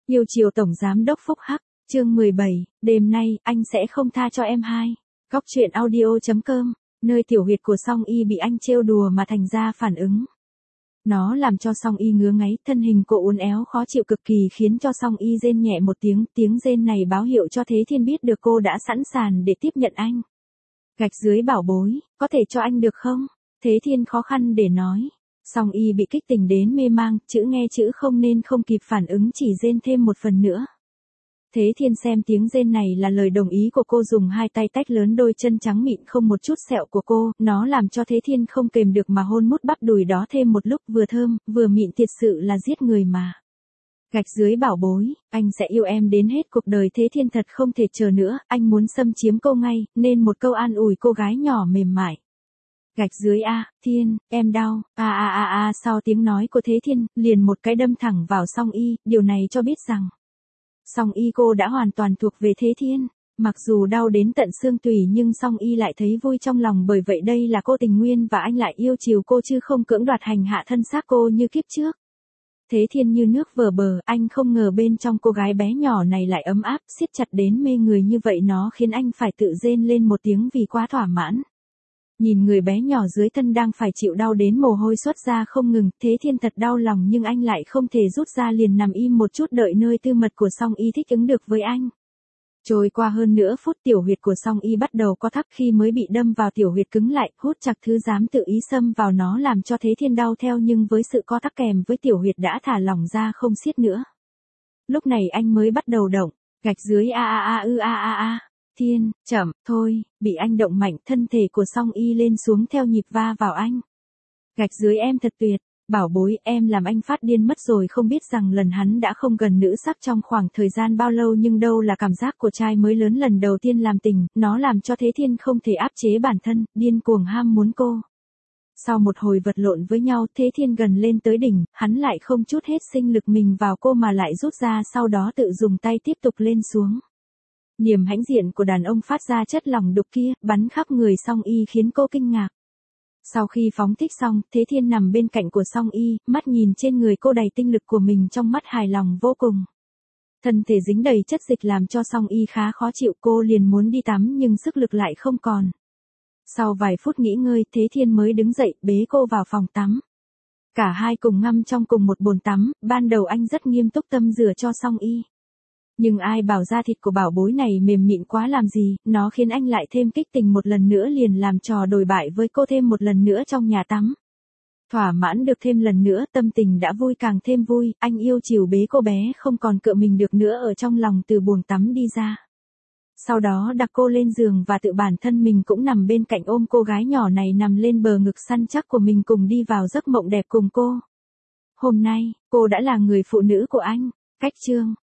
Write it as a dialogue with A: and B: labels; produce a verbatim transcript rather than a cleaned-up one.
A: Yêu chiều Tổng Giám đốc Phúc Hắc, chương mười bảy, đêm nay, anh sẽ không tha cho em hai. Góc truyện audio chấm com, nơi tiểu huyệt của Song Y bị anh trêu đùa mà thành ra phản ứng. Nó làm cho Song Y ngứa ngáy, thân hình cô uốn éo khó chịu cực kỳ khiến cho Song Y rên nhẹ một tiếng, tiếng rên này báo hiệu cho Thế Thiên biết được cô đã sẵn sàng để tiếp nhận anh. Gạch dưới bảo bối, có thể cho anh được không? Thế Thiên khó khăn để nói. Song Y bị kích tình đến mê mang, chữ nghe chữ không nên không kịp phản ứng chỉ rên thêm một phần nữa. Thế Thiên xem tiếng rên này là lời đồng ý của cô, dùng hai tay tách lớn đôi chân trắng mịn không một chút sẹo của cô, nó làm cho Thế Thiên không kềm được mà hôn mút bắp đùi đó thêm một lúc, vừa thơm, vừa mịn, thiệt sự là giết người mà. Gạch dưới bảo bối, anh sẽ yêu em đến hết cuộc đời. Thế Thiên thật không thể chờ nữa, anh muốn xâm chiếm cô ngay, nên một câu an ủi cô gái nhỏ mềm mại. Gạch dưới a, Thiên, em đau, a a a a. Sau tiếng nói của Thế Thiên, liền một cái đâm thẳng vào Song Y, điều này cho biết rằng Song Y cô đã hoàn toàn thuộc về Thế Thiên. Mặc dù đau đến tận xương tủy nhưng Song Y lại thấy vui trong lòng, bởi vậy đây là cô tình nguyên và anh lại yêu chiều cô chứ không cưỡng đoạt hành hạ thân xác cô như kiếp trước. Thế Thiên như nước vờ bờ, anh không ngờ bên trong cô gái bé nhỏ này lại ấm áp, siết chặt đến mê người như vậy, nó khiến anh phải tự rên lên một tiếng vì quá thỏa mãn. Nhìn người bé nhỏ dưới thân đang phải chịu đau đến mồ hôi xuất ra không ngừng, Thế Thiên thật đau lòng nhưng anh lại không thể rút ra, liền nằm im một chút đợi nơi tư mật của Song Y thích ứng được với anh. Trôi qua hơn nửa phút, tiểu huyệt của Song Y bắt đầu co thắt, khi mới bị đâm vào tiểu huyệt cứng lại, hút chặt thứ dám tự ý xâm vào nó làm cho Thế Thiên đau theo, nhưng với sự co thắt kèm với tiểu huyệt đã thả lỏng ra không siết nữa. Lúc này anh mới bắt đầu động, gạch dưới a a a ư a a a. Thiên, chậm, thôi, bị anh động mạnh, thân thể của Song Y lên xuống theo nhịp va vào anh. Gạch dưới em thật tuyệt, bảo bối, em làm anh phát điên mất rồi. Không biết rằng lần hắn đã không gần nữ sắc trong khoảng thời gian bao lâu, nhưng đâu là cảm giác của trai mới lớn lần đầu tiên làm tình, nó làm cho Thế Thiên không thể áp chế bản thân, điên cuồng ham muốn cô. Sau một hồi vật lộn với nhau, Thế Thiên gần lên tới đỉnh, hắn lại không chút hết sinh lực mình vào cô mà lại rút ra, sau đó tự dùng tay tiếp tục lên xuống. Niềm hãnh diện của đàn ông phát ra chất lỏng đục kia, bắn khắp người Song Y khiến cô kinh ngạc. Sau khi phóng thích xong, Thế Thiên nằm bên cạnh của Song Y, mắt nhìn trên người cô đầy tinh lực của mình, trong mắt hài lòng vô cùng. Thân thể dính đầy chất dịch làm cho Song Y khá khó chịu, cô liền muốn đi tắm nhưng sức lực lại không còn. Sau vài phút nghỉ ngơi, Thế Thiên mới đứng dậy, bế cô vào phòng tắm. Cả hai cùng ngâm trong cùng một bồn tắm, ban đầu anh rất nghiêm túc tâm rửa cho Song Y. Nhưng ai bảo da thịt của bảo bối này mềm mịn quá làm gì, nó khiến anh lại thêm kích tình một lần nữa, liền làm trò đồi bại với cô thêm một lần nữa trong nhà tắm. Thỏa mãn được thêm lần nữa, tâm tình đã vui càng thêm vui, anh yêu chiều bế cô bé không còn cựa mình được nữa ở trong lòng từ bồn tắm đi ra. Sau đó đặt cô lên giường và tự bản thân mình cũng nằm bên cạnh, ôm cô gái nhỏ này nằm lên bờ ngực săn chắc của mình, cùng đi vào giấc mộng đẹp cùng cô. Hôm nay, cô đã là người phụ nữ của anh. Cách chương